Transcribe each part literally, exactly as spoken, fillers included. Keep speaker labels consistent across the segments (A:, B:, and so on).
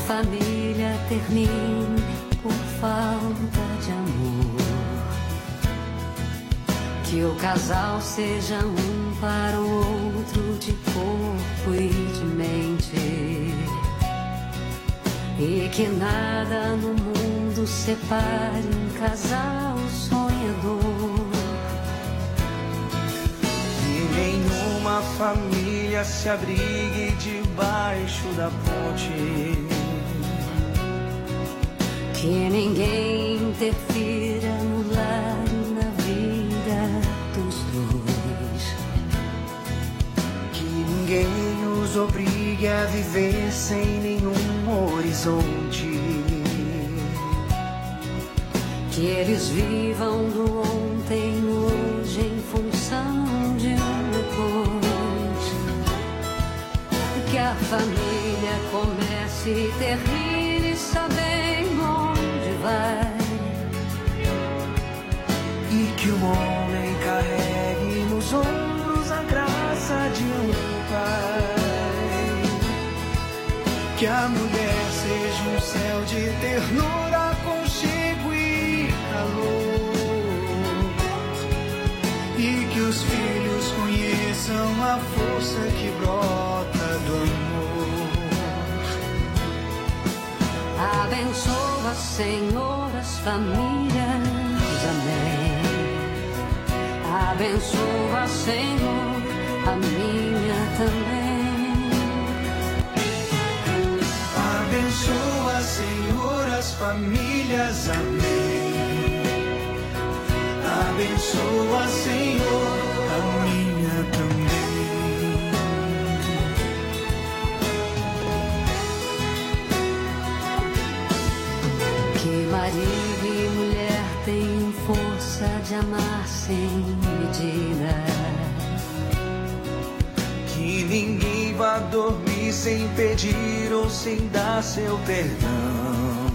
A: família termine por falta de amor. Que o casal seja um para o outro de corpo e de mente. E que nada no mundo separe um casal sonhador.
B: Que nenhuma família se abrigue debaixo da ponte.
A: Que ninguém interfira no lar e na vida dos dois.
B: Que ninguém os obrigue a viver sem nenhum horizonte.
A: Que eles vivam do ontem no hoje em função de um depois. Que a família comece e termine sabendo onde vai.
B: E que o homem carregue nos ombros a graça de um pai. Que a mulher seja um céu de ternura, aconchego e calor. E que os filhos conheçam a força que brota do amor.
A: Abençoa, Senhor, as famílias, amém. Abençoa, Senhor, a minha também.
B: Abençoa, Senhor, as famílias, amém. Abençoa, Senhor, a minha também.
A: Que marido e mulher tenham força de amar sem medida.
B: Que ninguém vá dormir sem pedir ou sem dar seu perdão.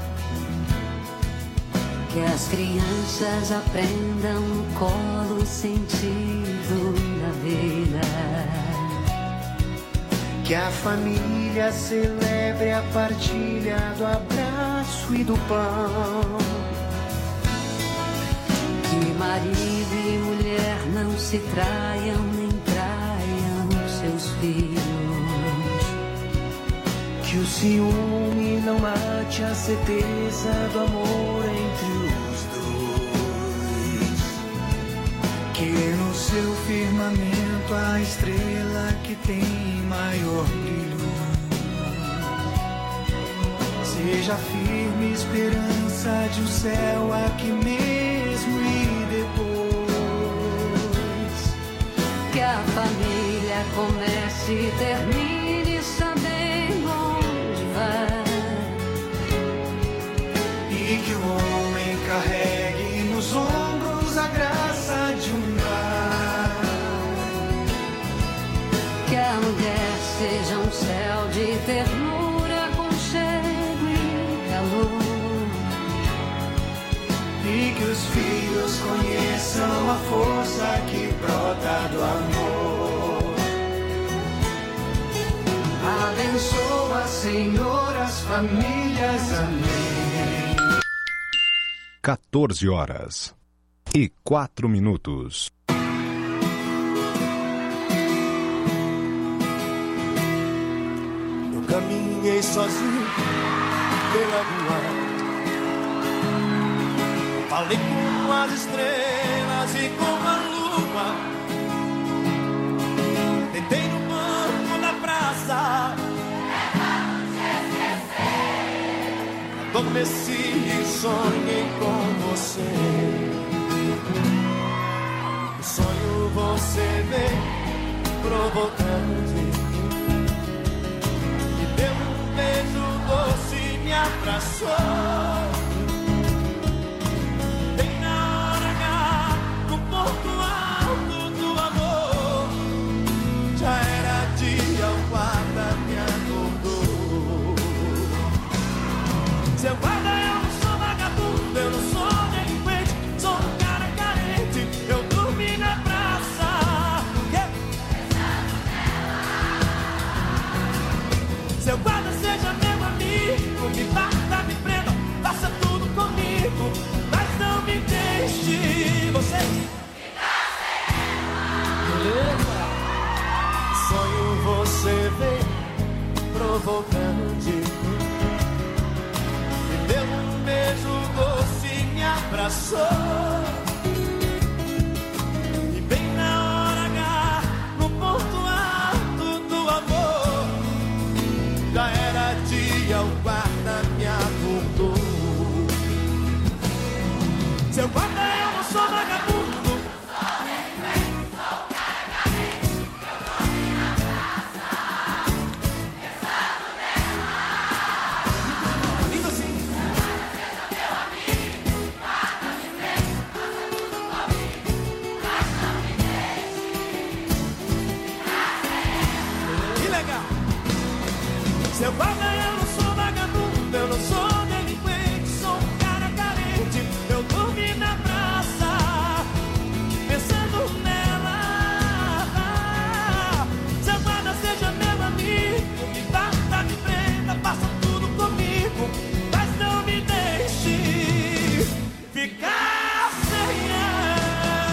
A: Que as crianças aprendam no colo o sentido da vida.
B: Que a família celebre a partilha do abraço e do pão.
A: Que marido e mulher não se traiam nem traiam seus filhos.
B: Que o ciúme não mate a certeza do amor entre os dois. Que no seu firmamento a estrela que tem maior brilho seja firme esperança de um céu aqui mesmo e depois.
A: Que a família comece e termine sabendo onde vai.
B: E que o homem carregue nos ombros a graça de um pai.
A: Que a mulher seja um céu de ternura, aconchego e calor.
B: E que os filhos conheçam a força que brota do amor. Abençoa, Senhor, as famílias, amém.
C: quatorze horas e quatro minutos.
D: Eu caminhei sozinho pela rua. Falei com as estrelas e com a lua. Deitei no banco da praça. Adormeci e sonhei com você. No sonho você veio provocante. Me deu um beijo doce e me abraçou. Já era dia, o guarda me acordou. Seu guarda, eu não sou vagabundo, eu não sou delinquente, sou um cara carente, eu dormi na praça. Yeah. Seu guarda, seja meu amigo. grande. Me deu um beijo doce e me abraçou. E bem na hora H, no ponto alto do amor, já era dia, o guarda me acordou. Seu guarda, eu não sou vagabundo. Seu guarda, eu não sou vagabundo, eu não sou delinquente, sou um cara carente. Eu dormi na praça, pensando nela. Seu guarda, seja meu amigo, me bata, me prenda, faça tudo comigo, mas não me deixe ficar sem ela.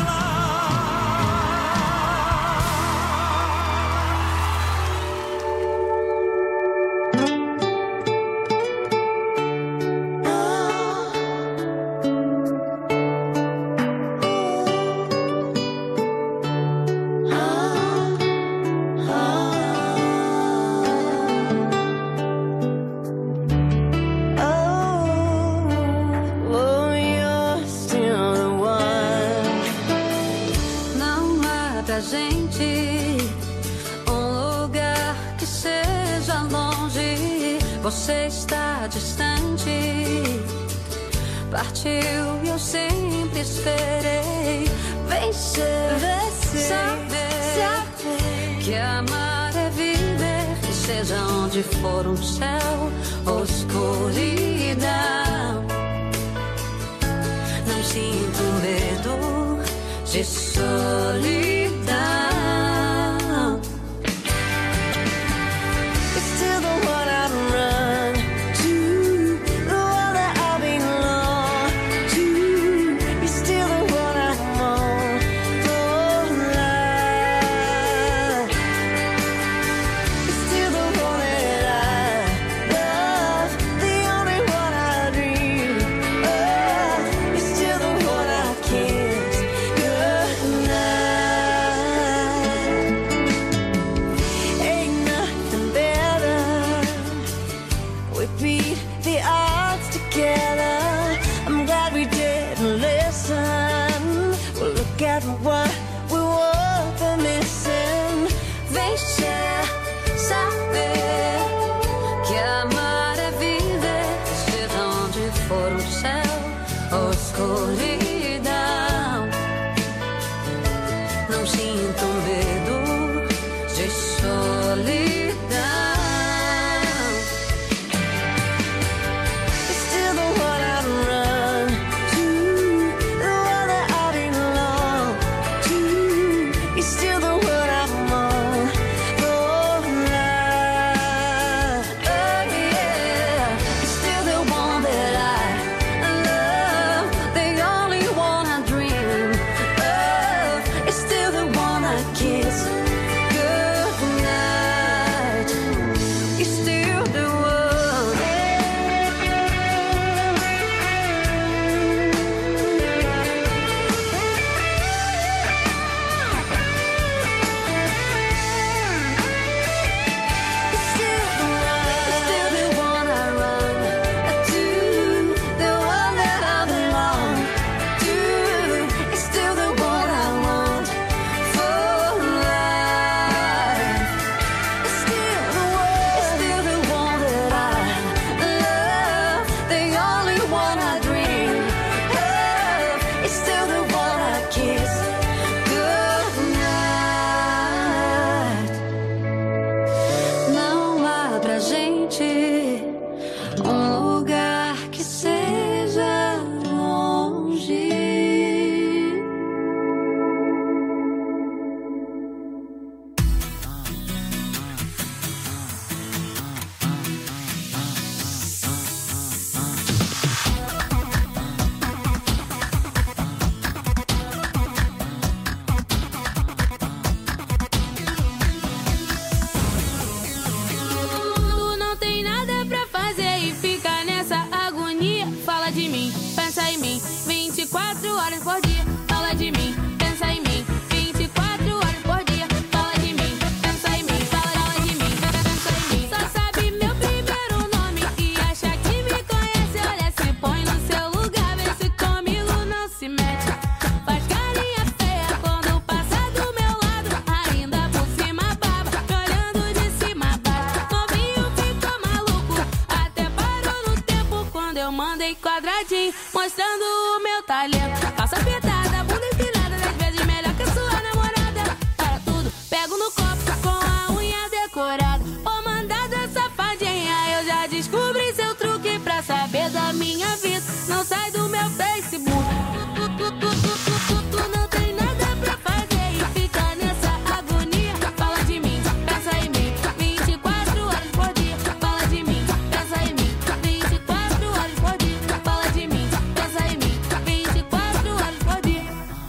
A: Você está distante, partiu e eu sempre esperei. Vem ser, saber, saber que amar é viver, e seja onde for um céu ou escuridão. Não sinto medo de solidão. Still the one I'd run to, the one that I belong to. You're still the one I'm on for life. You're still the one that I love, the only one I dream of. You're still the one I kiss goodnight. Ain't nothing better. We beat the odds together. I'm glad we didn't listen. Well, look at what we were for missing. Vem ser, saber que amar é viver, seja onde for um céu ou escuridão. Não sinto medo de solidão. Still the one I'd run to, the one that I belong to. You're still the one I'm on for life. Oh yeah, you're still the one that I love, the only one I dream of. You're still the one I kiss goodnight. You're still the one. Still the one I run to, the one that I belong to. It's still the one I want for life. It's still the one, it's still the one that I love, the only one I dream of. It's still the one I kiss goodnight. Não há pra gente um lugar que seja longe.
E: Tu não tem nada eu mandei quadradinho, mostrando o meu talento. Calça apertada, bunda empinada, dez vezes melhor que a sua namorada. Para tudo, pego no copo com a unha decorada. Ô mandada safadinha, eu já descobri seu truque pra saber da minha vida. Não sai do meu Facebook. Tu, tu, tu, tu, tu, tu, tu não tem nada pra fazer e fica nessa agonia. Fala de mim, pensa em mim, vinte e quatro horas por dia. Fala de mim, pensa em mim, vinte e quatro horas por dia. Fala de mim, pensa em mim, vinte e quatro horas por dia.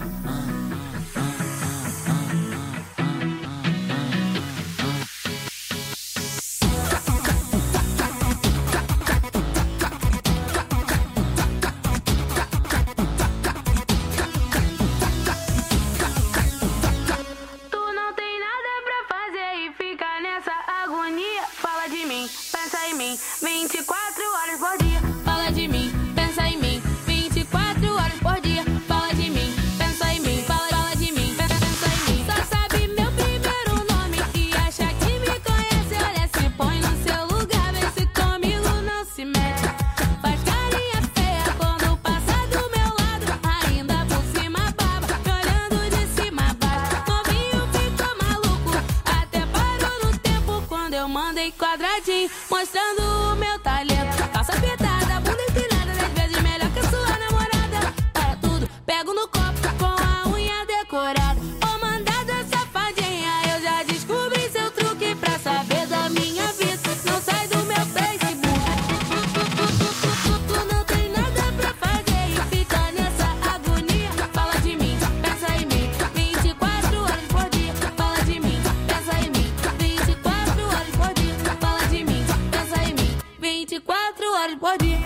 E: Tu não tem nada pra fazer e fica nessa agonia. Fala de mim, pensa em mim, vinte e quatro horas por dia. Fala de mim, pensa em mim, vinte e quatro horas por dia. Fala de mim, pensa em mim, fala, fala de mim, pensa, pensa em mim. Só sabe meu primeiro nome e acha que me conhece. Olha, se põe no seu lugar, vê se comigo não se mete. Faz carinha feia quando passa do meu lado. Ainda por cima baba, me olhando de cima a baixo. Novinho ficou maluco, até parou no tempo quando eu mandei quadradinho, mostrando o meu talento. Calça apertada, bunda empinada, dez vezes melhor que a sua namorada. Para tudo, pego no copo com a unha decorada. Ô mandada safadinha, eu já descobri seu truque pra saber da minha vida. Não sai do meu Facebook. Tu não tem nada pra fazer e fica nessa agonia. Fala de mim, pensa em mim, vinte e quatro horas por dia. Fala de mim, pensa em mim, vinte e quatro horas por dia. Fala de mim, pensa em mim, vinte e quatro horas por dia.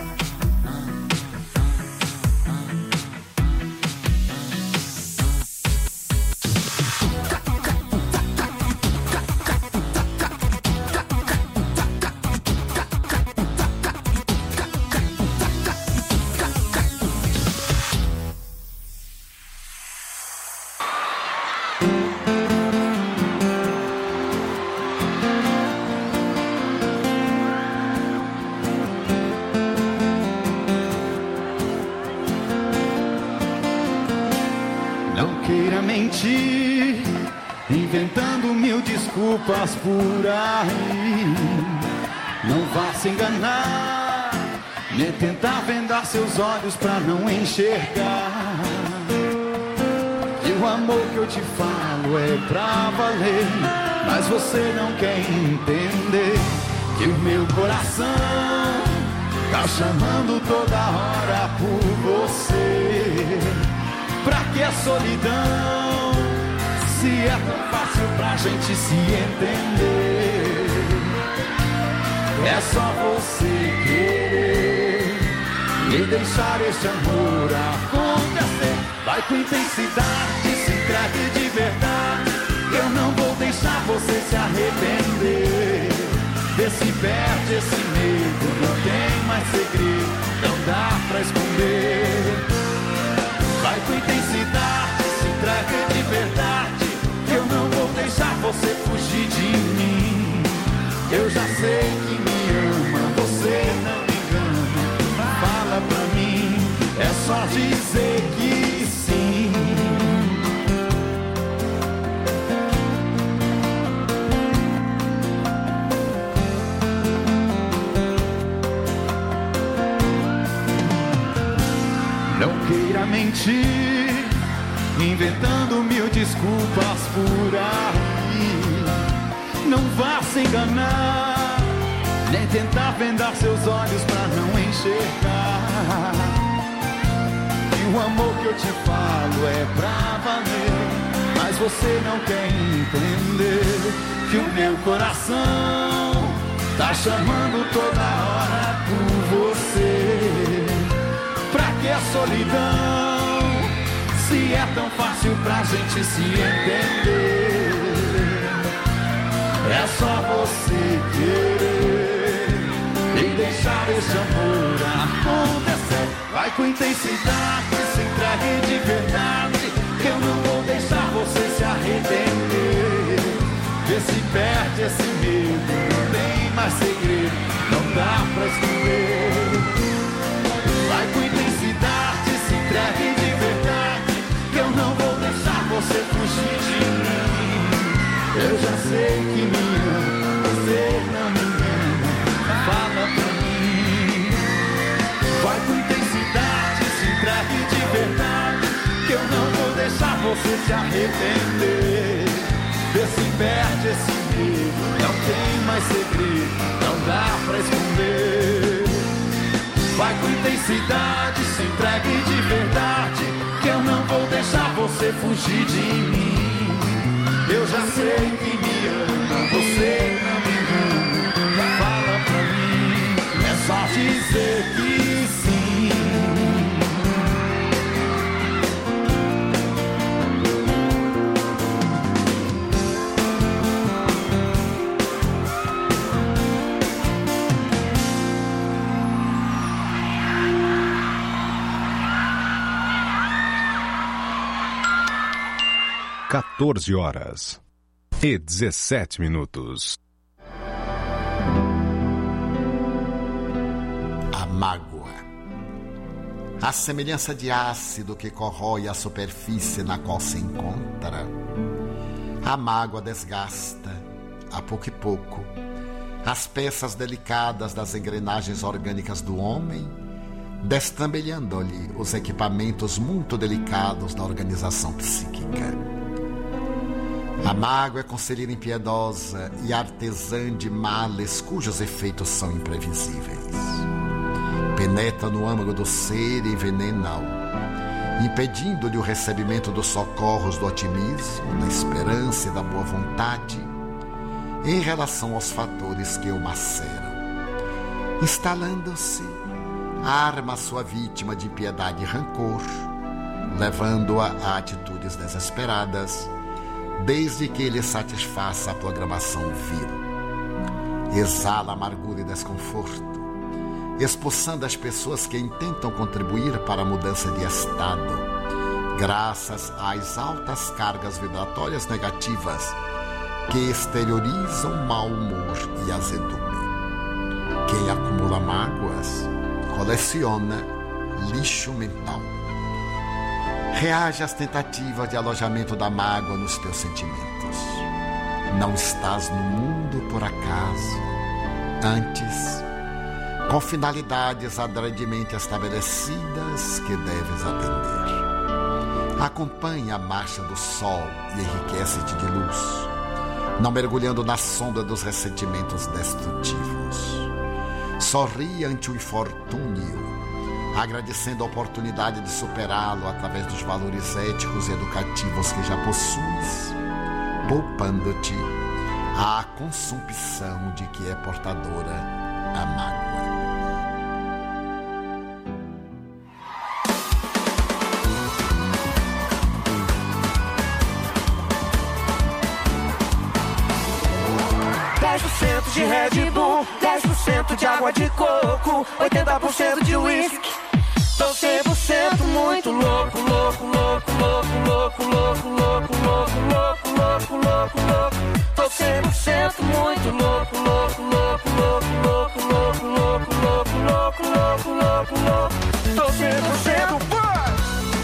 B: Não queira mentir, inventando mil desculpas por aí. Não vá se enganar, nem tentar vendar seus olhos pra não enxergar. E o amor que eu te falo é pra valer, mas você não quer entender que o meu coração tá chamando toda hora por você. Pra que a solidão, se é tão fácil pra gente se entender? É só você querer e deixar este amor acontecer. Vai com intensidade, se entregue de verdade. Eu não vou deixar você se arrepender. Vê se perde esse medo, não tem mais segredo, não dá pra esconder. Vai com intensidade, se entregue de verdade. Eu não vou deixar você fugir de mim. Eu já sei que me ama, você não me engana. Fala pra mim, é só dizer que sim. Não queira mentir, inventando mil desculpas por aí. Não vá se enganar, nem tentar vendar seus olhos pra não enxergar. E o amor que eu te falo é pra valer, mas você não quer entender que o meu coração tá chamando toda hora por você. Pra que a solidão, se é tão fácil pra gente se entender? É só você querer e deixar esse amor acontecer. Vai com intensidade, se entregue de verdade. Eu não vou deixar você se arrepender. Vê se perde esse medo, não tem mais segredo, não dá pra esconder.
F: você se arrepender. Vê se perde esse medo, não tem mais segredo, não dá pra esconder. Vai com intensidade, se entregue de verdade, que eu não vou deixar você fugir de mim. Eu já sei que me ama, você não me engana. Fala pra mim, é só dizer que sim.
C: quatorze horas e dezessete minutos.
G: A mágoa. A semelhança de ácido que corrói a superfície na qual se encontra, a mágoa desgasta, a pouco e pouco, as peças delicadas das engrenagens orgânicas do homem, destambelhando-lhe os equipamentos muito delicados da organização psíquica. A mágoa é conselheira impiedosa e artesã de males cujos efeitos são imprevisíveis. Penetra no âmago do ser e envenena-o, impedindo-lhe o recebimento dos socorros do otimismo, da esperança e da boa vontade em relação aos fatores que o maceram. Instalando-se, arma sua vítima de impiedade e rancor, levando-a a atitudes desesperadas, desde que ele satisfaça a programação vil. Exala amargura e desconforto, expulsando as pessoas que intentam contribuir para a mudança de estado, graças às altas cargas vibratórias negativas que exteriorizam mau humor e azedume. Quem acumula mágoas, coleciona lixo mental. Reage às tentativas de alojamento da mágoa nos teus sentimentos. Não estás no mundo por acaso. Antes, com finalidades adredemente estabelecidas que deves atender. Acompanha a marcha do sol e enriquece-te de luz, não mergulhando na sombra dos ressentimentos destrutivos. Sorri ante o infortúnio, agradecendo a oportunidade de superá-lo através dos valores éticos e educativos que já possuis, poupando-te a consumpção de que é portadora a mágoa.
D: dez por cento de Red Bull, dez por cento de água de coco, oitenta por cento de whisky. Tô cem por cento muito louco, louco, louco, louco, louco, louco, louco, louco, louco, louco, louco, louco. Tô cem por cento muito louco, louco, louco, louco, louco, louco, louco, louco, louco, louco, louco, louco. Tô cem por cento vai!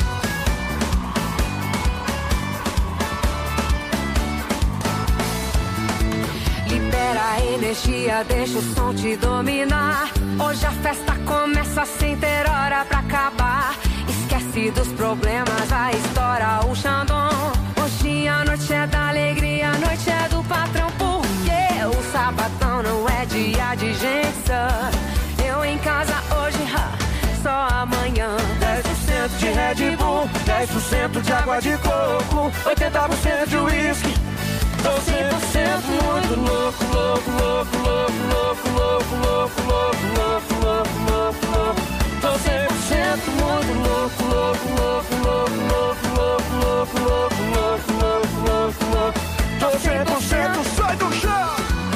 A: Libera a energia, deixa o som te dominar. Hoje a festa começa sem ter hora pra acabar. Esquece dos problemas, vai estourar o Xandão. Hoje a noite é da alegria, a noite é do patrão. Porque o sabadão não é dia de gente sã. Eu em casa hoje, ha, só amanhã.
D: dez por cento de Red Bull, dez por cento de água de coco, oitenta por cento de whisky. Tô cem por cento muito louco, louco, louco, louco, louco, louco, louco, louco, louco, louco, louco, louco. Tô cem por cento muito louco, louco, louco, louco, louco, louco, louco, louco, louco, louco, louco, louco. Tô cem por cento, sai do chão!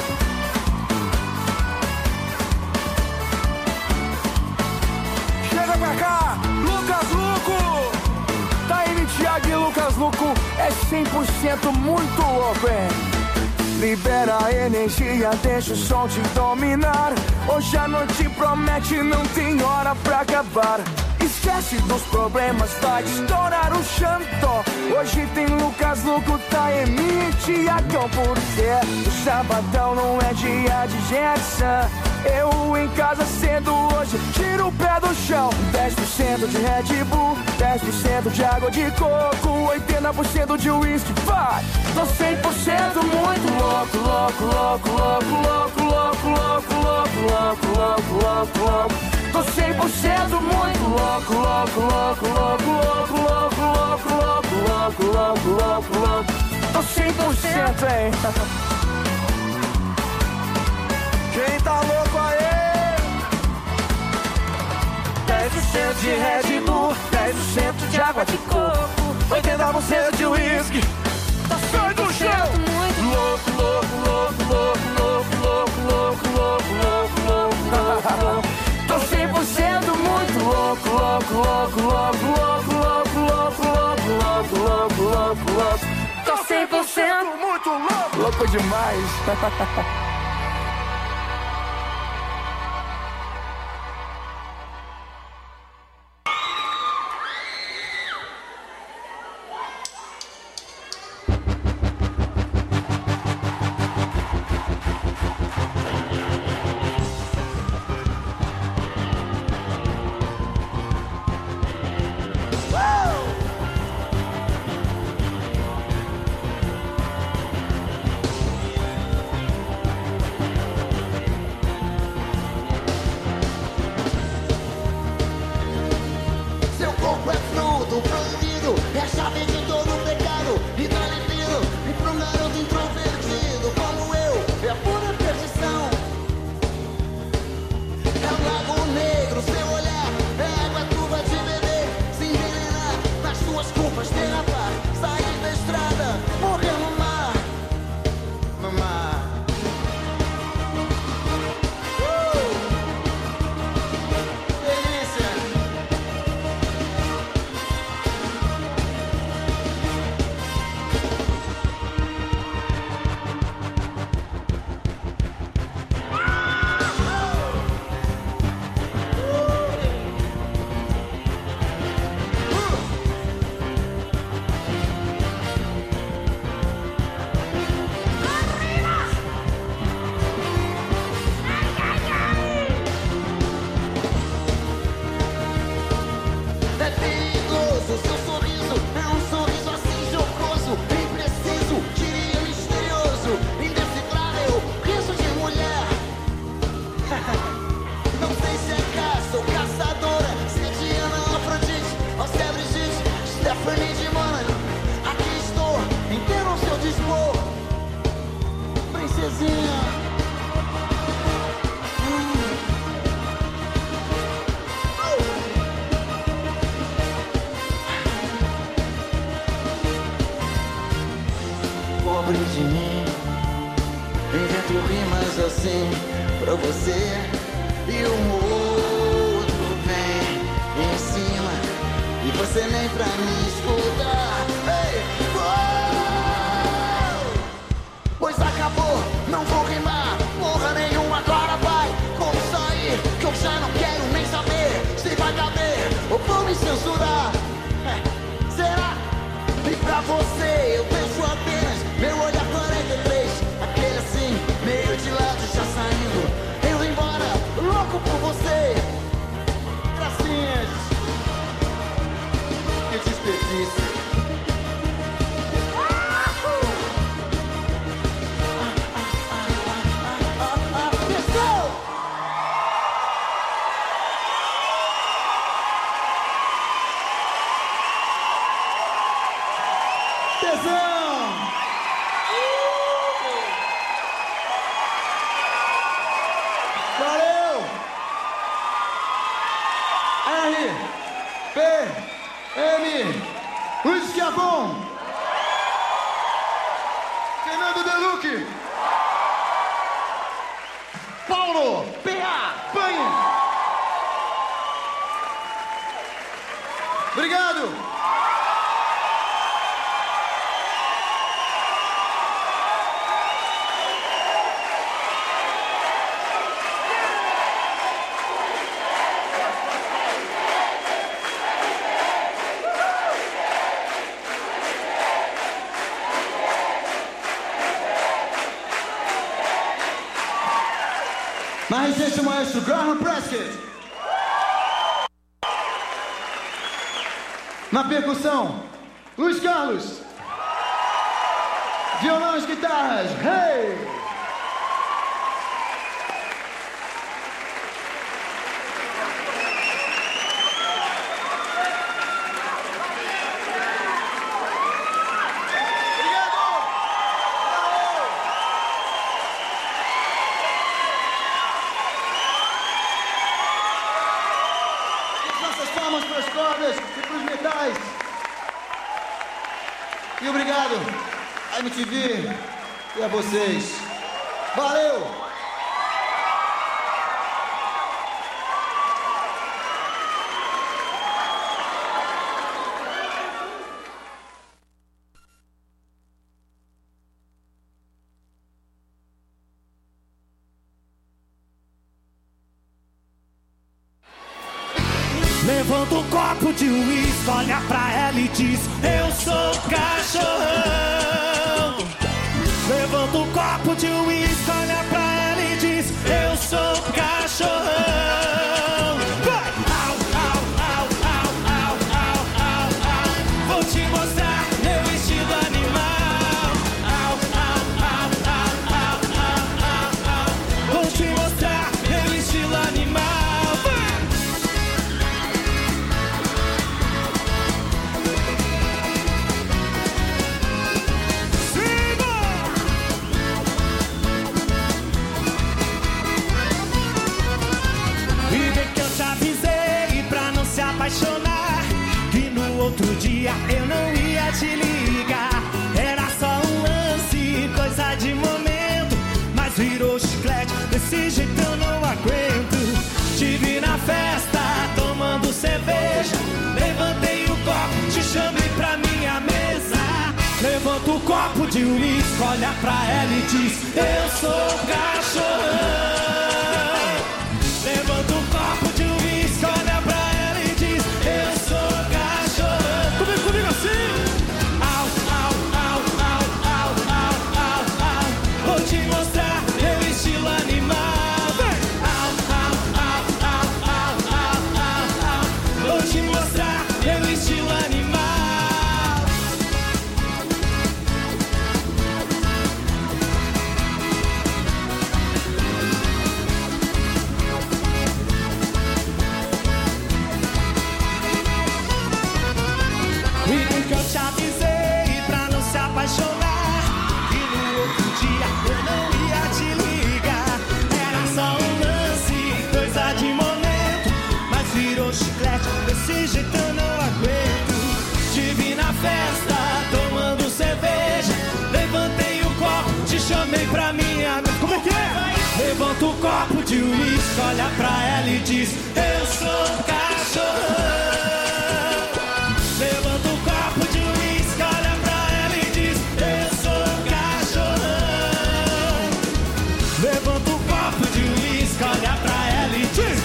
D: Chega pra cá, Lucas Luco! Taime, Thiago e Lucas Luco é cem por cento muito open. Libera a energia, deixa o som te dominar. Hoje a noite promete, não tem hora pra acabar. Esquece dos problemas, vai estourar o Xandó. Hoje tem Lucas Luco, Taime e Thiago, porque o sabadão não é dia de Jetson. Eu em casa cedo hoje, tiro o pé do chão. dez por
H: cento de Red Bull, dez por cento de água de coco, oitenta por cento de uísque, vai! Tô cem por cento muito louco, louco, louco, louco, louco, louco, louco, louco, louco, louco, louco, louco. Tô cem por cento muito louco, louco, louco, louco, louco, louco, louco, louco, louco, louco, louco, louco. Tô cem por cento, hein? Quem tá louco aí? dez por cento de Red Bull, dez por cento de água de coco, oitenta por cento de uísque. Tô cem por cento muito louco, louco, louco, louco, louco, louco, louco, louco, louco, louco, louco. Tô cem por cento muito louco, louco, louco, louco, louco, louco, louco, louco, louco, louco, louco, louco. Tô cem por cento muito louco. Louco demais.
I: Pobre de mim, invento rimas assim pra você e um outro vem em cima e você nem pra me escutar. Ei, oh! Pois acabou, não vou rimar porra nenhuma, agora vai. Como sair, que eu já não quero nem saber se vai caber ou vou me censurar. É, será? E pra você eu vejo apenas meu olhar quarenta e três, aquele assim, meio de lado já saindo, indo embora, louco por você. Gracinhas, que desperdício.
F: Luiz Schiavon, Fernando Deluque, Paulo P A Panha. Obrigado. Mais esse maestro Graham Prescott.
J: Na percussão, Luiz Carlos. Violões, guitarras, hey! Palmas para as cordas e para os metais. E obrigado a M T V e a vocês. Valeu!
H: Levanta um copo de uísque, olha pra ela e diz: eu sou cachorrão. Levanta um copo de uísque, olha pra ela e diz: eu sou cachorrão. Vai! Au, au, au, au, au, au, au, au. Vou te mostrar meu estilo animal. Au, au, au, au, au, au, au, au. Vou te mostrar meu estilo animal. Apaixonar, que no outro dia eu não ia te ligar. Era só um lance, coisa de momento, mas virou chiclete, desse jeito eu não aguento. Te vi na festa, tomando cerveja, levantei o copo, te chamei pra minha mesa. Levanta o copo de uísque, olha pra ela e diz: eu sou cachorrão. Levanta o copo de uísque, olha pra ela. Comigo assim. Au, au, au, au, au, au, au, au. Vou te mostrar meu estilo animal. Au, au, au, au, au, au, au, au. Vou te mostrar meu estilo animal. E bem que eu te avisei pra não se apaixonar, que no outro dia eu não ia te ligar. Era só um lance, coisa de momento, mas virou chiclete, desse jeito eu não aguento. Te vi na festa, tomando cerveja, levantei o copo, te chamei pra minha... Como é que é? Levanta o copo de uísque, olha pra ela e diz: eu sou cachorrão. Levanta o copo de uísque, olha pra ela e diz: eu sou cachorrão. Levanta o copo de uísque, olha pra ela e diz: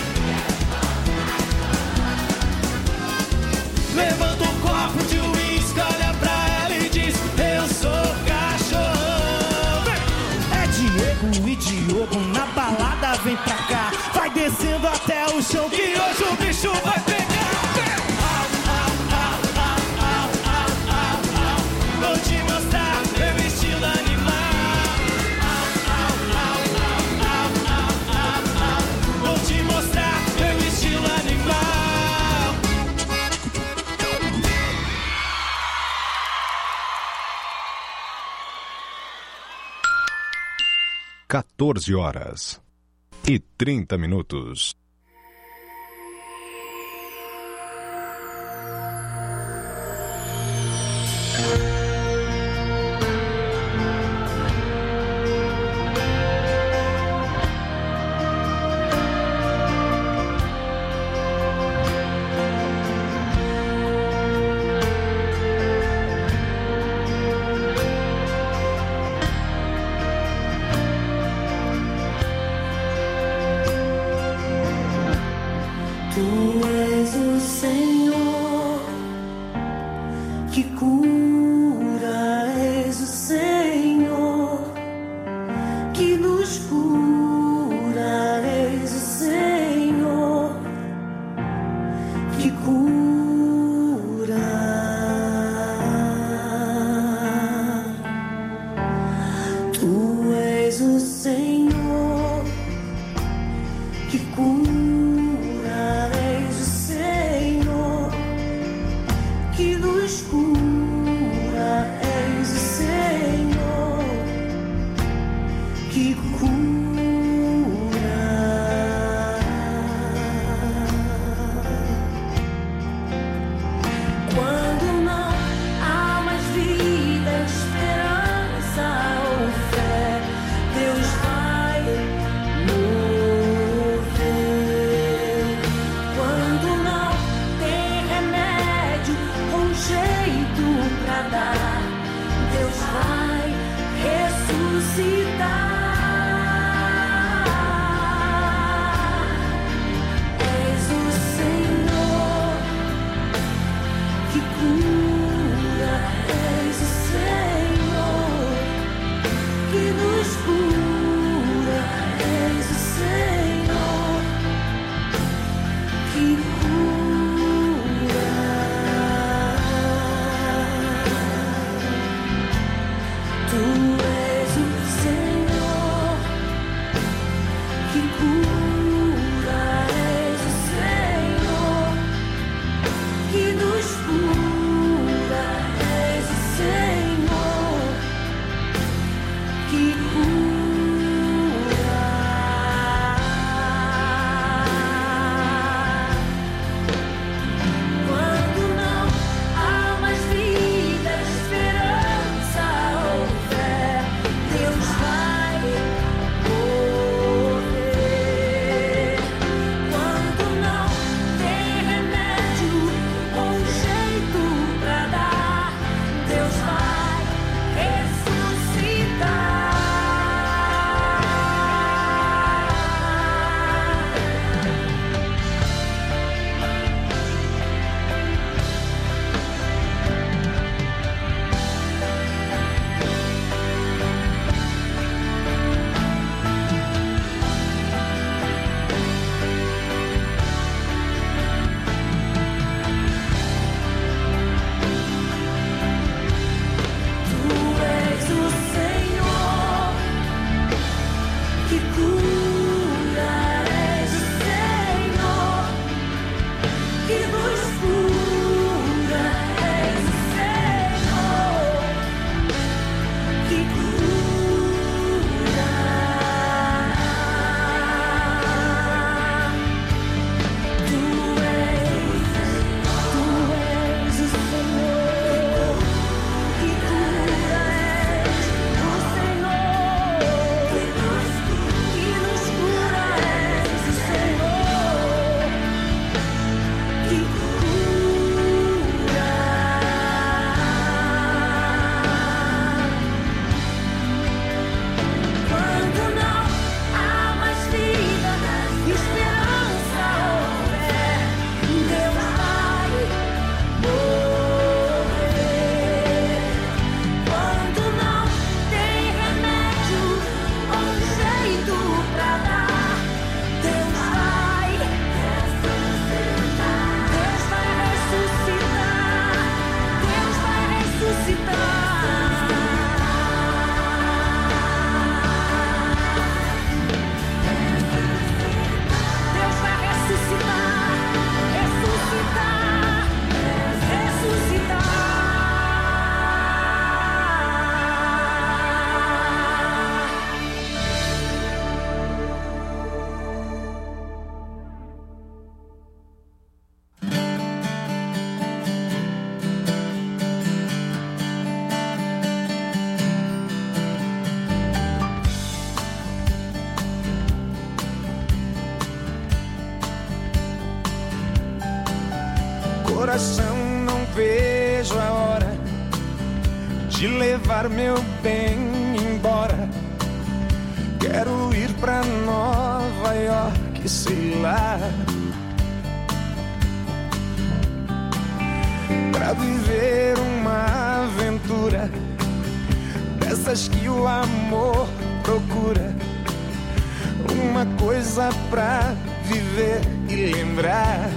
H: levanta o copo de uísque, olha pra ela e diz: eu sou cachorrão. É Diego e Diogo na balada, vem pra cá. Vai descendo até o chão que hoje o bicho vai pegar. Vou te mostrar meu estilo animal. Vou te mostrar meu estilo animal.
C: quatorze horas e trinta minutos.
A: Que cura.
B: Coração, não vejo a hora de levar meu bem embora. Quero ir pra Nova York, sei lá, pra viver uma aventura dessas que o amor procura. Uma coisa pra viver e lembrar.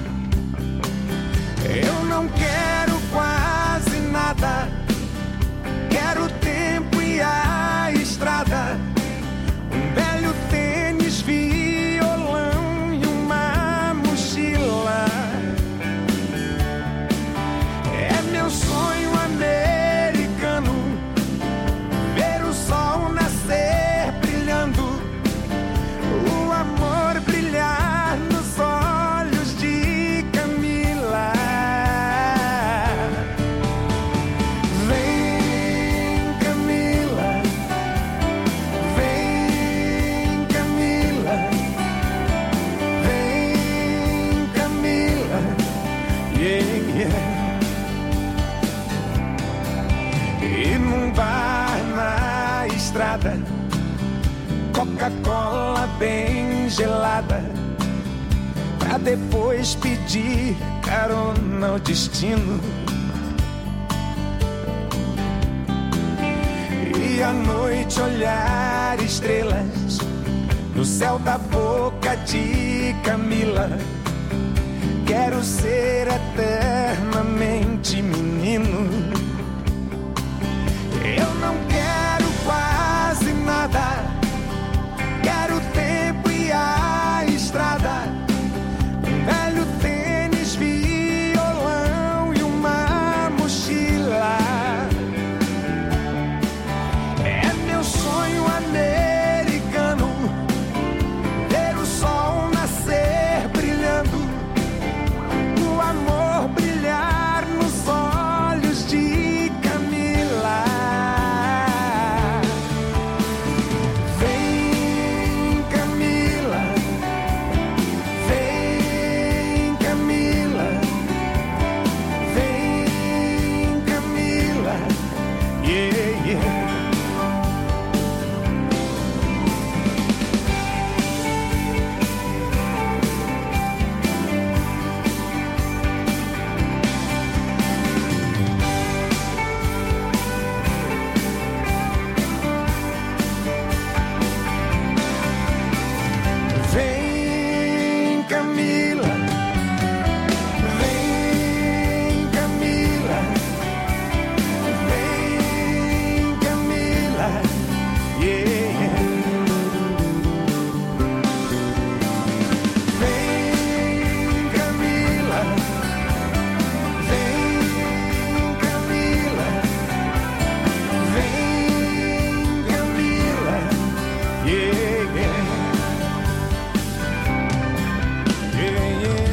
B: Eu não quero quase nada, quero o tempo e a estrada, um velho tênis, violão e uma mochila. É meu sonho americano, ver o sol nascer brilhando, o amor brilhar nos olhos de Camila. Coca-Cola bem gelada, pra depois pedir carona ao destino. E à noite olhar estrelas no céu da boca de Camila. ser eternamente menino. Eu não quero quase nada, quero o tempo e a estrada, um velho tênis, violão e uma mochila. É meu sonho americano, ver o sol nascer brilhando, o amor brilhar nos olhos de Camila. Vem, Camila, vem, Camila, vem, Camila, yeah, yeah. Vem, Camila, vem, Camila, vem, Camila, yeah. Vem, Camila, vem, Camila, vem, Camila, yeah, yeah. Yeah, yeah.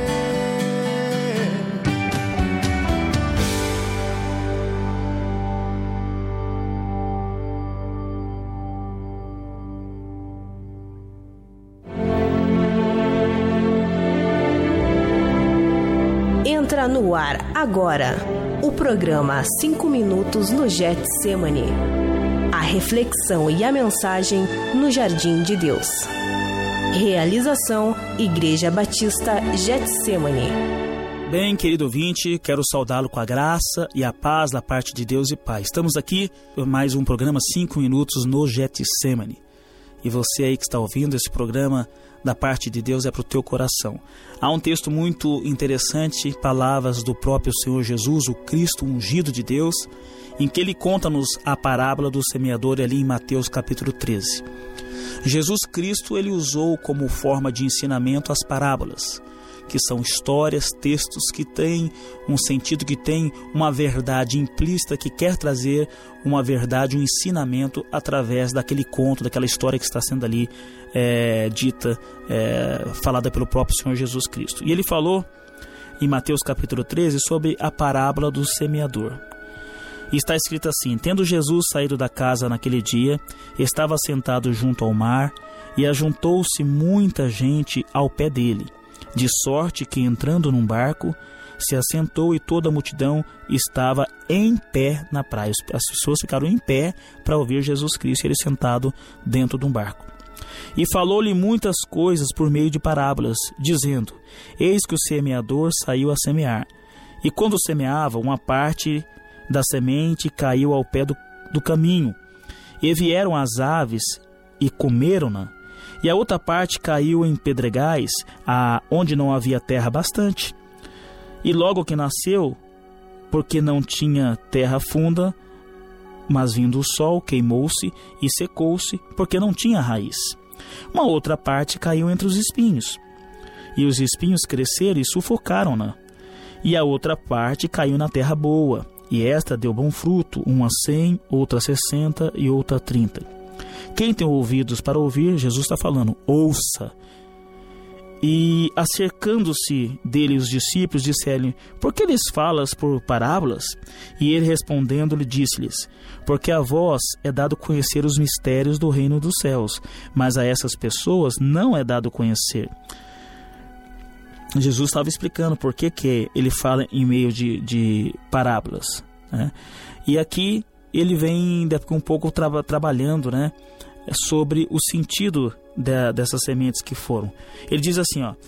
K: Entra no ar agora o programa cinco minutos no Getsemane. A reflexão e a mensagem no Jardim de Deus. Realização Igreja Batista Getsemane.
L: Bem, querido ouvinte, quero saudá-lo com a graça e a paz da parte de Deus e Pai. Estamos aqui para mais um programa cinco minutos no Getsemane. E você aí que está ouvindo esse programa da parte de Deus é para o teu coração. Há um texto muito interessante, palavras do próprio Senhor Jesus, o Cristo ungido de Deus, em que ele conta-nos a parábola do semeador ali em Mateus capítulo treze. Jesus Cristo, ele usou como forma de ensinamento as parábolas, que são histórias, textos que têm um sentido, que têm uma verdade implícita, que quer trazer uma verdade, um ensinamento através daquele conto, daquela história que está sendo ali é, dita, é, falada pelo próprio Senhor Jesus Cristo. E ele falou em Mateus capítulo treze sobre a parábola do semeador. E está escrito assim: tendo Jesus saído da casa naquele dia, estava sentado junto ao mar, e ajuntou-se muita gente ao pé dele, de sorte que, entrando num barco, se assentou e toda a multidão estava em pé na praia. As pessoas ficaram em pé para ouvir Jesus Cristo, ele sentado dentro de um barco. E falou-lhe muitas coisas por meio de parábolas, dizendo: eis que o semeador saiu a semear. E quando semeava, uma parte da semente caiu ao pé do, do caminho, e vieram as aves e comeram-na. E a outra parte caiu em pedregais, a, onde não havia terra bastante. E logo que nasceu, porque não tinha terra funda, mas vindo o sol, queimou-se e secou-se, porque não tinha raiz. Uma outra parte caiu entre os espinhos, e os espinhos cresceram e sufocaram-na. E a outra parte caiu na terra boa, e esta deu bom fruto, uma cem, outra sessenta e outra trinta. Quem tem ouvidos para ouvir, Jesus está falando, ouça. E acercando-se dele os discípulos, disseram-lhe: por que lhes falas por parábolas? E ele respondendo-lhe disse-lhes: porque a vós é dado conhecer os mistérios do reino dos céus, mas a essas pessoas não é dado conhecer. Jesus estava explicando por que, que ele fala em meio de, de parábolas, né? E aqui ele vem daqui um pouco tra- trabalhando, né, sobre o sentido de, dessas sementes que foram. Ele diz assim, ó: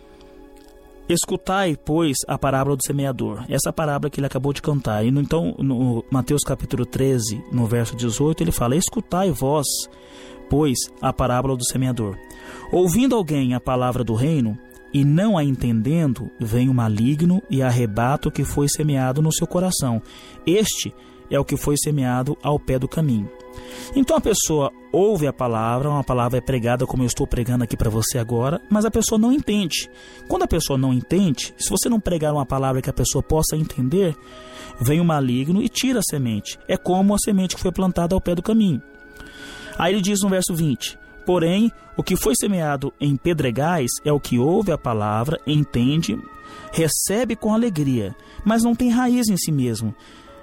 L: escutai, pois, a parábola do semeador. Essa parábola que ele acabou de cantar. E no, então, no Mateus capítulo treze, no verso dezoito, ele fala: escutai vós, pois, a parábola do semeador. Ouvindo alguém a palavra do reino, e não a entendendo, vem o maligno e arrebata o que foi semeado no seu coração. Este é o que foi semeado ao pé do caminho. Então a pessoa ouve a palavra, uma palavra é pregada como eu estou pregando aqui para você agora, mas a pessoa não entende. Quando a pessoa não entende, se você não pregar uma palavra que a pessoa possa entender, vem o maligno e tira a semente. É como a semente que foi plantada ao pé do caminho. Aí ele diz no verso vinte: porém, o que foi semeado em pedregais é o que ouve a palavra, entende, recebe com alegria, mas não tem raiz em si mesmo.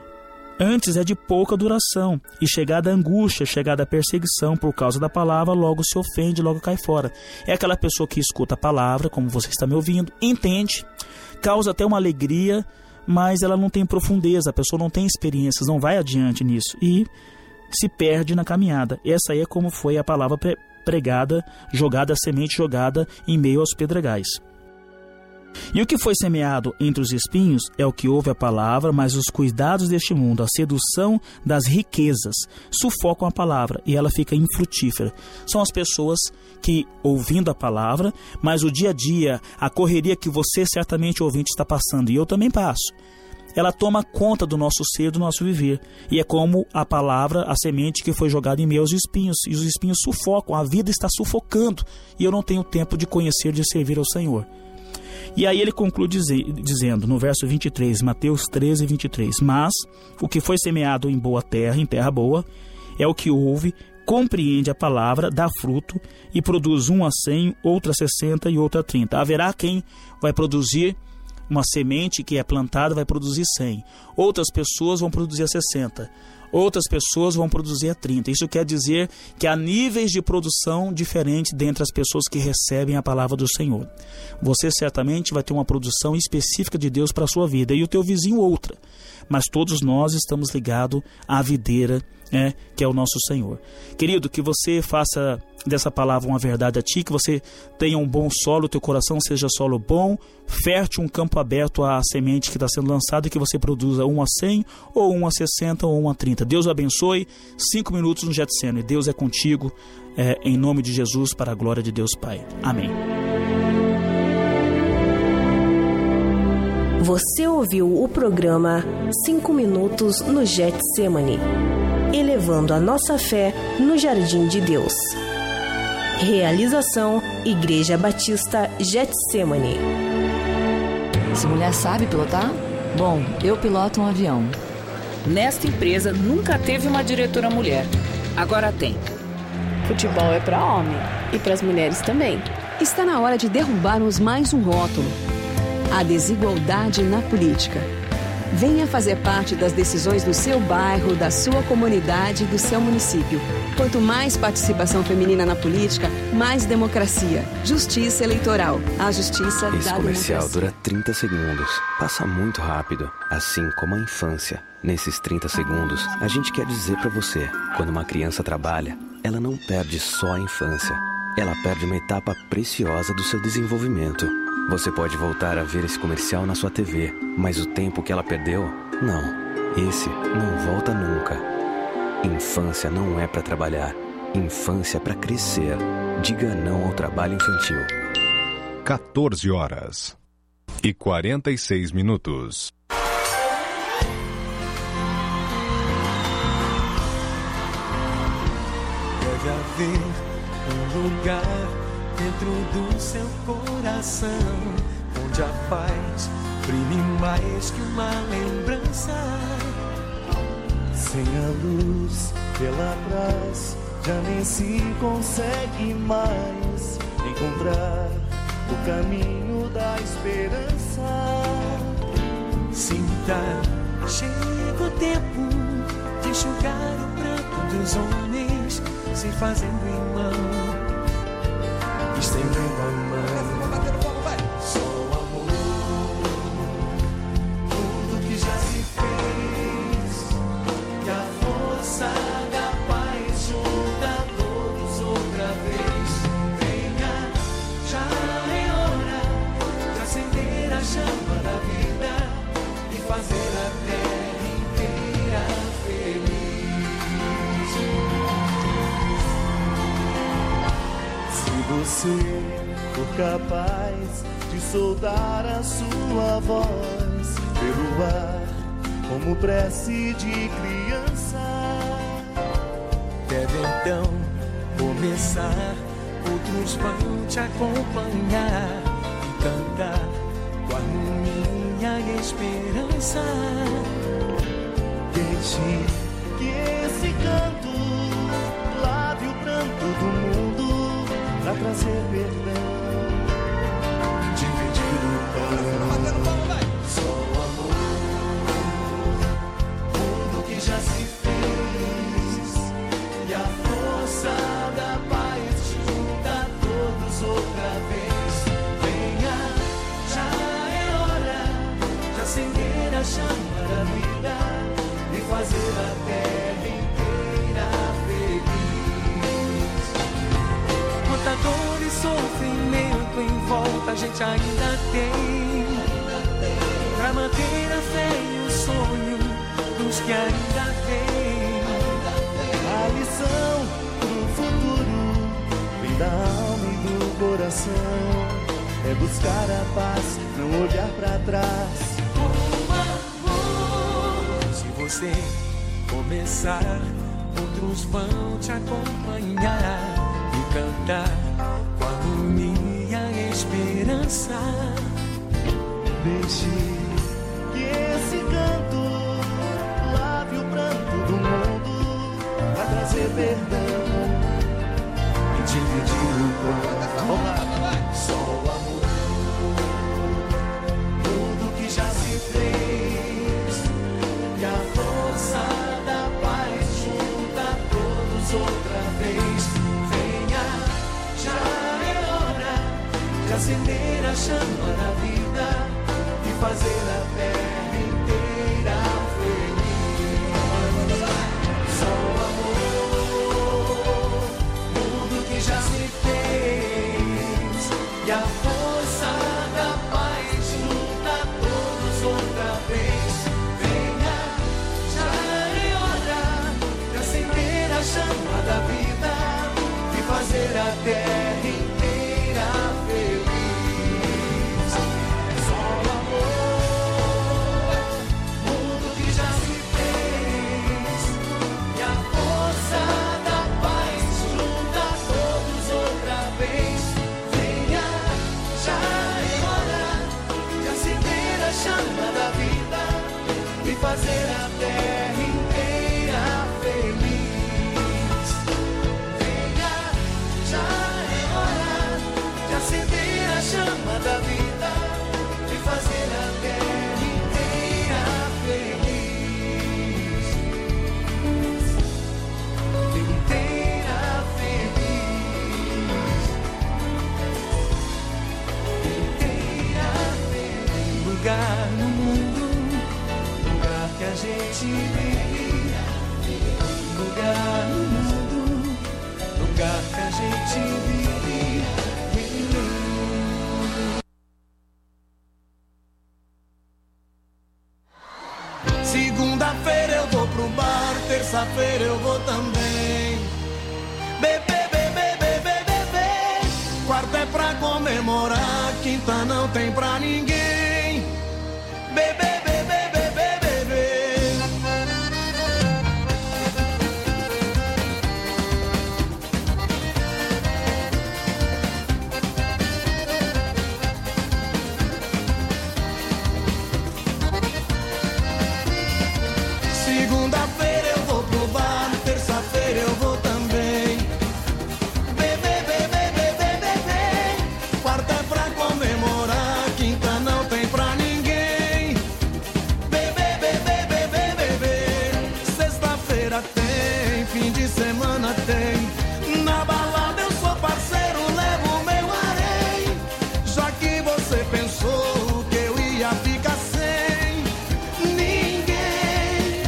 L: Antes é de pouca duração, e chegada a angústia, chegada a perseguição por causa da palavra, logo se ofende, logo cai fora. É aquela pessoa que escuta a palavra, como você está me ouvindo, entende, causa até uma alegria, mas ela não tem profundeza, a pessoa não tem experiências, não vai adiante nisso, e se perde na caminhada. Essa aí é como foi a palavra pregada, jogada, a semente jogada em meio aos pedregais. E o que foi semeado entre os espinhos é o que ouve a palavra, mas os cuidados deste mundo, a sedução das riquezas, sufocam a palavra e ela fica infrutífera. São as pessoas que, ouvindo a palavra, mas o dia a dia, a correria que você certamente ouvinte está passando, e eu também passo, ela toma conta do nosso ser, do nosso viver. E é como a palavra, a semente que foi jogada em meio aos espinhos. E os espinhos sufocam, a vida está sufocando. E eu não tenho tempo de conhecer, de servir ao Senhor. E aí ele conclui dizendo, no verso vinte e três, Mateus treze, vinte e três, mas o que foi semeado em boa terra, em terra boa, é o que ouve, compreende a palavra, dá fruto e produz um a cem, outro a sessenta e outro a trinta. Haverá quem vai produzir uma semente que é plantada, vai produzir cem. Outras pessoas vão produzir a sessenta. Outras pessoas vão produzir a trinta. Isso quer dizer que há níveis de produção diferentes dentre as pessoas que recebem a palavra do Senhor. Você certamente vai ter uma produção específica de Deus para a sua vida e o teu vizinho outra. Mas todos nós estamos ligados à videira, é, que é o nosso Senhor. Querido, que você faça dessa palavra uma verdade a ti, que você tenha um bom solo, teu coração seja solo bom, fértil, um campo aberto à semente que está sendo lançada e que você produza um a cem, ou um a sessenta, ou um a trinta. Deus abençoe. Cinco minutos no Getsemane. Deus é contigo, é, em nome de Jesus, para a glória de Deus Pai. Amém.
K: Você ouviu o programa Cinco Minutos no Getsemane, elevando a nossa fé no Jardim de Deus. Realização Igreja Batista Getsemane.
M: Essa mulher sabe pilotar? Bom, eu piloto um avião.
N: Nesta empresa nunca teve uma diretora mulher. Agora tem.
O: Futebol é para homem e para as mulheres também.
P: Está na hora de derrubarmos mais um rótulo: a desigualdade na política. Venha fazer parte das decisões do seu bairro, da sua comunidade e do seu município. Quanto mais participação feminina na política, mais democracia. Justiça eleitoral. A justiça da democracia.
Q: Esse comercial dura trinta segundos. Passa muito rápido, assim como a infância. Nesses trinta segundos, a gente quer dizer pra você: quando uma criança trabalha, ela não perde só a infância. Ela perde uma etapa preciosa do seu desenvolvimento. Você pode voltar a ver esse comercial na sua T V, mas o tempo que ela perdeu, não. Esse não volta nunca. Infância não é para trabalhar. Infância é para crescer. Diga não ao trabalho infantil.
C: quatorze horas e quarenta e seis minutos.
D: Deve haver um lugar dentro do seu coração, onde a paz brilhe mais que uma lembrança.
R: Sem a luz pela trás, já nem se consegue mais encontrar o caminho da esperança.
D: Sinta, chega o tempo de enxugar o pranto dos homens, se fazendo irmão, estendendo a mão. Só o amor, tudo que já se fez, e a força da paz junta todos outra vez. Venha, já é hora de acender a chama da vida e fazer a terra inteira feliz.
R: Se Você for capaz de soltar a sua voz pelo ar como prece de criança,
H: deve então começar. Outros vão te acompanhar e cantar com harmonia e esperança.
R: Deixe que esse canto lave o pranto do mundo pra trazer perdão, dividir o pão. Só o amor, tudo que já se fez, e a força da paz junta todos outra vez. Venha, já é hora de acender a chama da vida e fazer a terra inteira feliz.
H: Quanta dor e sofrimento em volta a gente ainda tem, pra manter a fé e o sonho dos que ainda têm.
R: A lição pro futuro vem da alma e do coração, é buscar a paz, não olhar pra trás.
H: Se você começar, outros vão te acompanhar e cantar com harmonia e esperança.
R: Deixe que esse canto lave o pranto do mundo pra trazer perdão e dividir o pão. Vamos lá. Só o amor, tudo que já se fez, e a força da paz junta todos outra vez. Venha, já é hora de acender a chama da vida e fazer a terra inteira feliz. Só o amor, tudo que já se fez, e a força da paz junta todos outra vez. Venha, já é hora de acender a chama da vida e fazer a terra inteira feliz. Só o amor, tudo que já se fez, e a força da paz junta todos outra vez. Venha, já é hora de acender a chama da vida e fazer a terra inteira feliz. Venha, já é hora de acender a chama da vida e fazer a terra inteira feliz. Inteira feliz. Inteira feliz.
H: Lugar no mundo, lugar que a gente vive. Lugar no mundo, lugar que a gente vive.
F: Segunda-feira eu vou pro bar, terça-feira eu vou também. Bebê, bebê, bebê, bebê. Quarta é pra comemorar, quinta não tem pra ninguém. Bebê, bebê, bebê, bebê. Segunda-feira eu vou pro bar, terça-feira eu vou também. Bebê, bebê, bebê, bebê. Quarta é pra comemorar, quinta não tem pra ninguém. Bebê, bebê, bebê, bebê. Sexta-feira tem, fim de semana tem. Na balada eu sou parceiro, levo meu harém. Já que você pensou que eu ia ficar sem ninguém.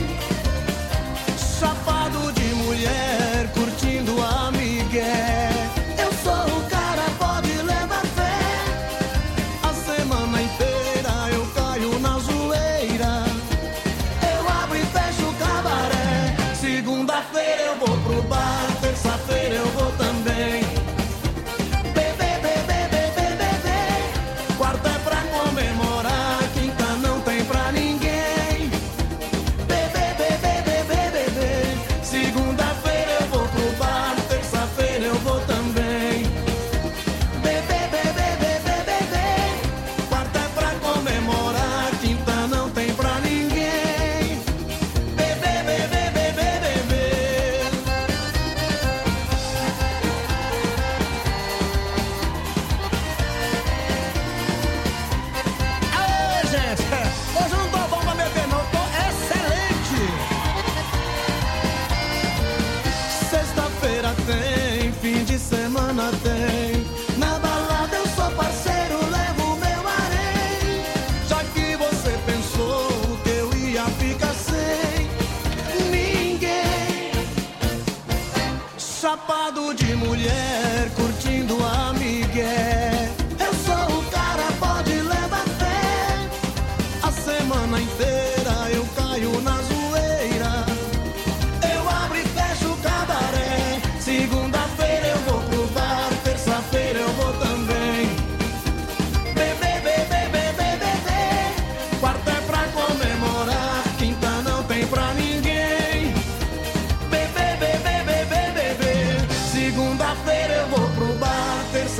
F: Chapado de mulher, curtindo a migué. Eu sou o cara, pode levar fé. A semana inteira eu caio na zoeira. Eu abro e fecho o cabaré. Segunda-feira eu vou pro bar, terça-feira eu vou também. Bebê,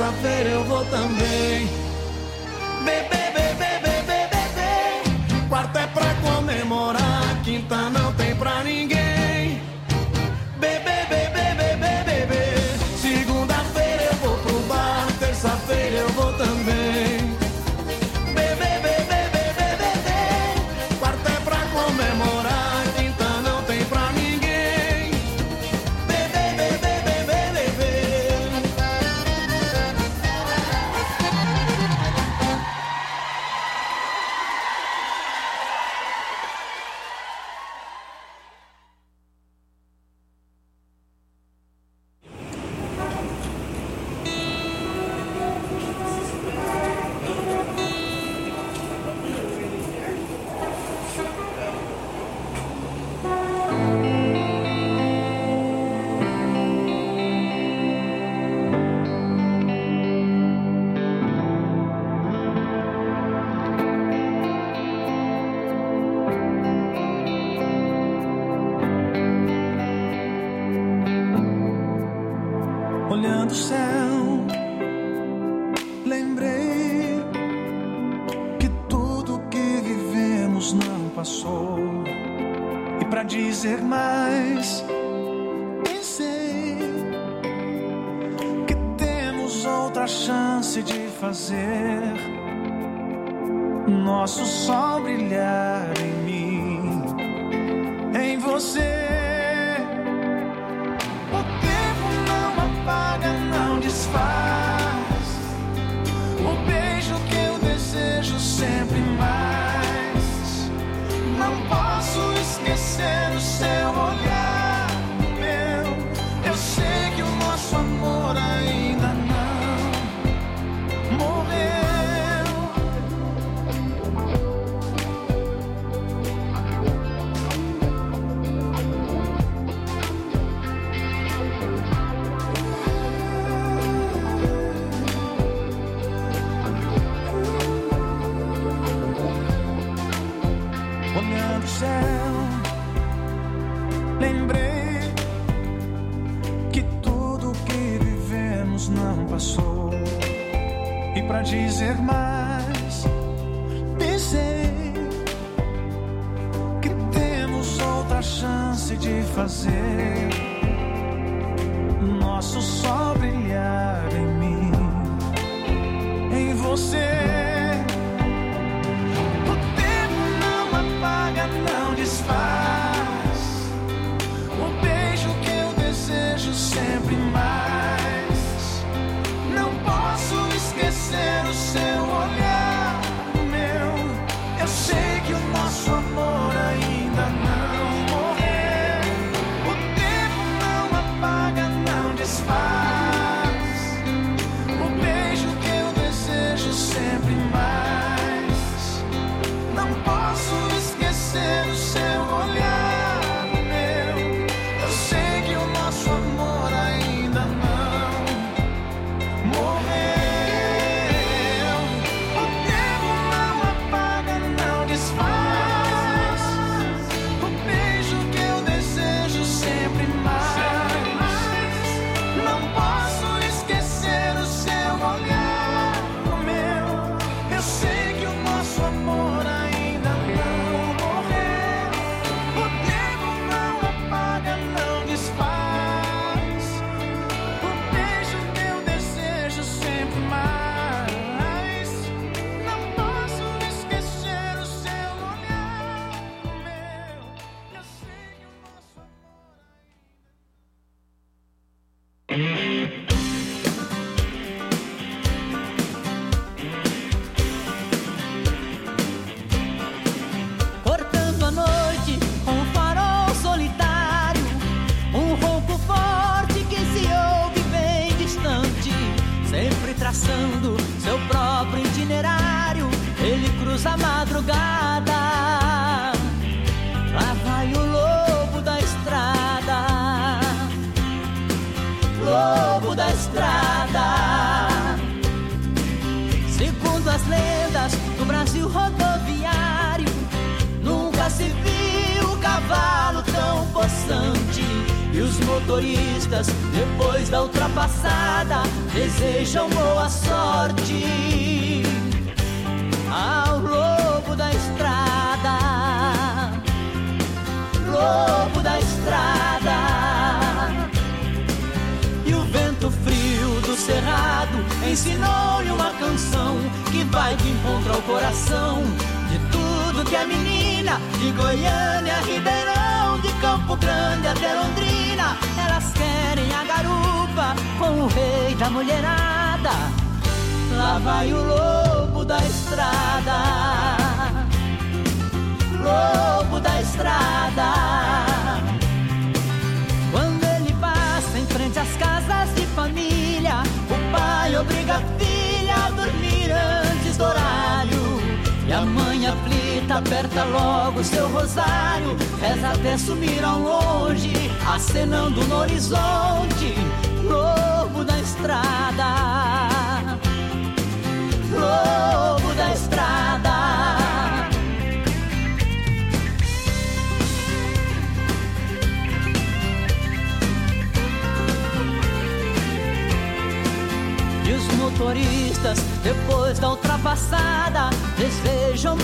F: terça-feira eu vou também. Bebê, bebê, bebê, bebê. Quarta é pra comemorar, quinta não tem pra ninguém. Bebê, bebê, bebê, bebê. Segunda-feira eu vou pro bar, terça-feira eu vou também. Bebê, bebê, bebê, bebê. Quarta é pra comemorar, quinta não tem pra ninguém. Bebê, bebê, bebê, bebê.
B: Olhando o céu, lembrei que tudo que vivemos não passou. E pra dizer mais, pensei que temos outra chance de fazer nosso sol brilhar em mim, em você. Não desfaz o beijo que eu desejo sempre mais. Não posso esquecer o seu olhar meu. Eu sei que o nosso amor ainda não morreu. Olhando o céu, lembrei que tudo que vivemos não passou. E pra dizer mais, pensei que temos outra chance de fazer nosso sol brilhar em mim, em você. Não desfaz o beijo que eu desejo sempre mais. Não posso esquecer o seu olhar meu. Eu sei que o nosso amor ainda não morreu. O tempo não apaga, não desfaz o beijo que eu desejo sempre mais. Não posso esquecer o seu olhar meu. Eu sei que o nosso amor ainda não morreu. O tempo não apaga, não desfaz o beijo que eu desejo sempre mais. Não posso esquecer o seu olhar meu. Eu sei que o nosso amor ainda não morreu. O tempo não apaga, não desfaz o beijo que eu desejo sempre mais. Não posso esquecer o seu olhar meu. Eu sei que o nosso amor
S: Cortando a noite com um farol solitário, um ronco forte que se ouve bem distante, sempre traçando seu próprio itinerário. Ele cruza a madrugada, lá vai o lobo da estrada, lobo da estrada. Segundo as lendas do Brasil rodoviário, nunca se viu cavalo tão possante, e os motoristas, depois da ultrapassada, desejam boa sorte ao lobo da estrada, lobo da estrada. E o vento frio do cerrado ensinou-lhe uma canção que vai de encontro ao coração de tudo que a menina de Goiânia, Ribeirão, de Campo Grande até Londrina, elas querem a garupa com o rei da mulherada. Lá vai o lobo da estrada, lobo da estrada. Quando ele passa em frente às casas de família, o pai obriga a filha a dormir antes do horário. E a mãe aflita aperta logo seu rosário, reza até sumir ao longe, acenando no horizonte. Lobo da estrada, lobo da estrada. E os motoristas, depois da ultrapassada, desejam